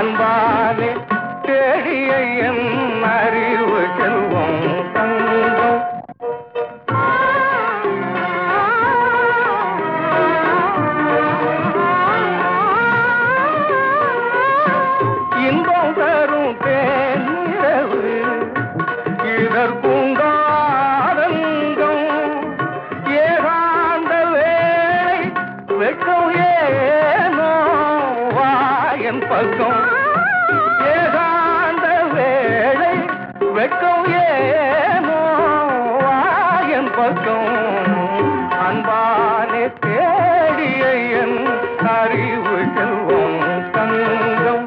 அன்பாலே தேடிய என் அறிவு செல்வம் தங்கம். இன்பம் தரும் தேனிரவு இதற்குண்டாரங்கம். ஏகாந்த வேளை வெட்கம் ஏனோ வாயன் பக்கம். ஏகாந்த வேளை வெட்கம் ஏனோ வாயன் பக்கம். அன்பானே தேடிய என் அறிவு செல்வம் தங்கம்.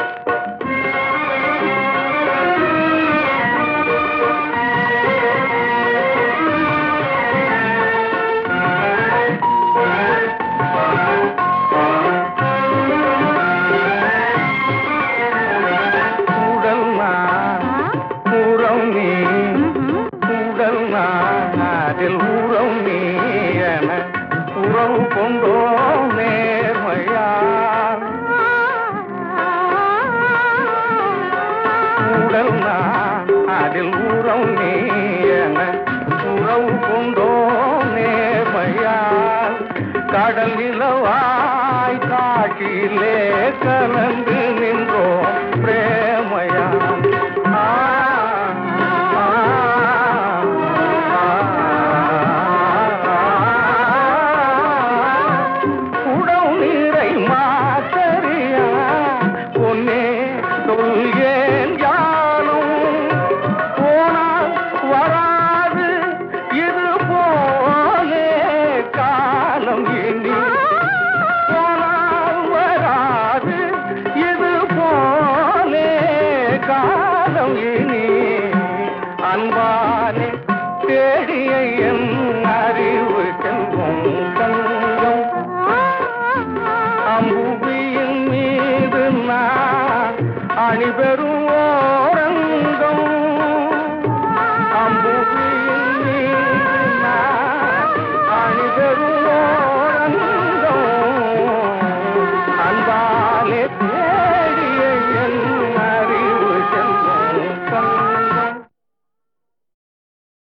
அதில் உறவு நீ என உறவு கொண்டோ நேர்மையார். உடல் நான் அதில் உறவு நீ என உறவு கொண்டோ நேர்மையார். கடல் நிலவாய் காட்டிலே கலந்து நின்றோ பிரேமையாம். ஏன் யானும் போனால் வராது இது போலே காலம். இனி போனால் வராது இது போலே காலம். இனி அன்பானே தேடிய என் அறிவு செல்வம் தங்கம். அம்புவியின் மீது நான் அணிபெறும்